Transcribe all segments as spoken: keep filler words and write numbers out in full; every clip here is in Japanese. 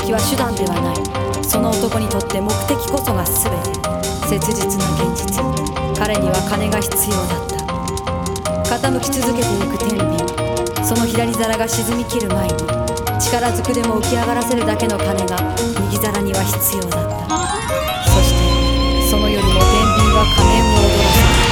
的は手段ではない。その男にとって目的こそが全て。切実な現実、彼には金が必要だった。傾き続けていく天秤、その左皿が沈みきる前に力ずくでも浮き上がらせるだけの金が右皿には必要だった。そしてその夜も天秤は仮面を踊らせた。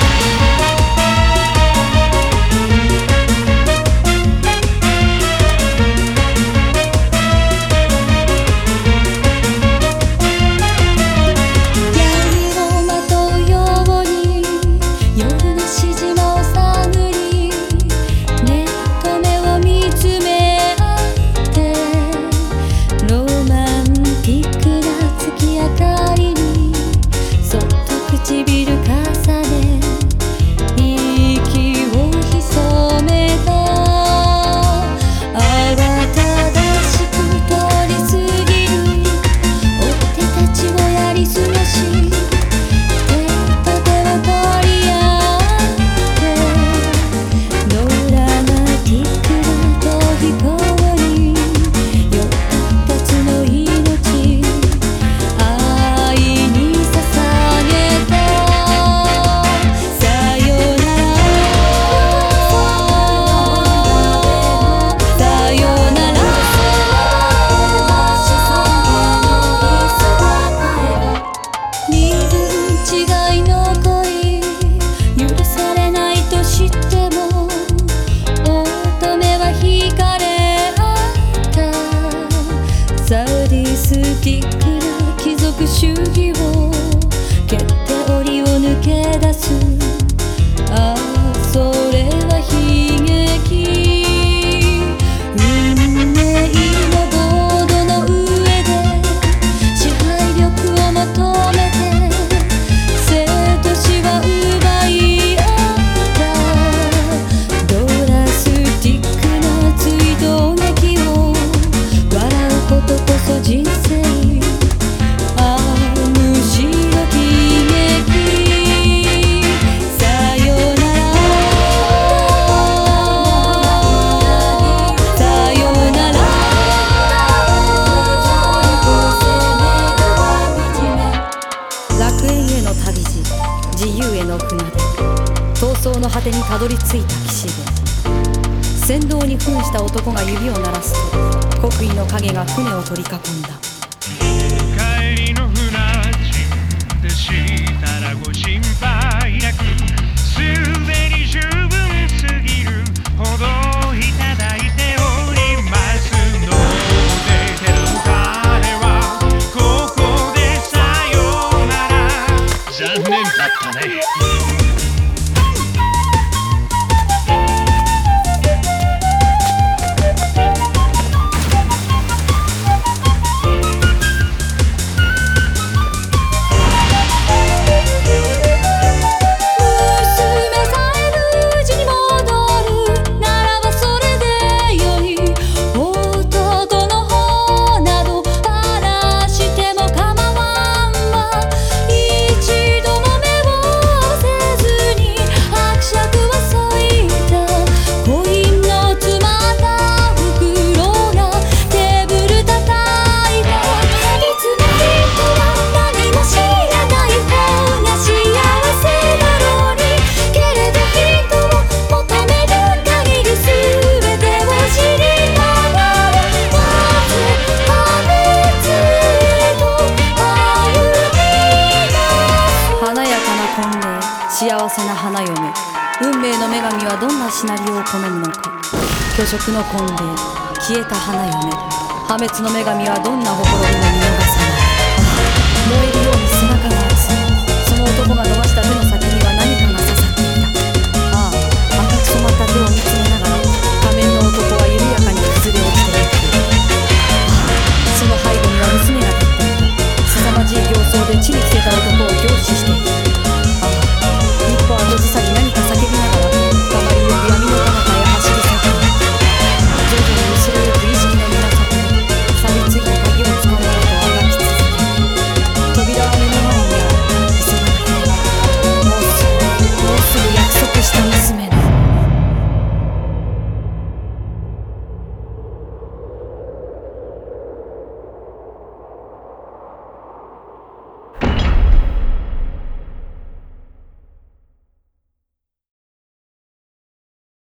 主義を蹴って檻を抜け出す。ああそれは悲劇。運命のボードの上で支配力を求めて生と死は奪い合った。ドラスティックな追悼劇を笑うことこそ人生。自由への船で闘争の果てにたどり着いた岸で、船頭に扮した男が指を鳴らすと国威の影が船を取り囲んだ。 帰りの船賃でしたらご心配なく、すでに十分すぎるほどいただいておりますので、けど彼はここでさよなら。残念だったね。 幸せな花嫁、運命の女神はどんなシナリオを好むのか。虚飾の婚礼、消えた花嫁、破滅の女神はどんなほころびも見逃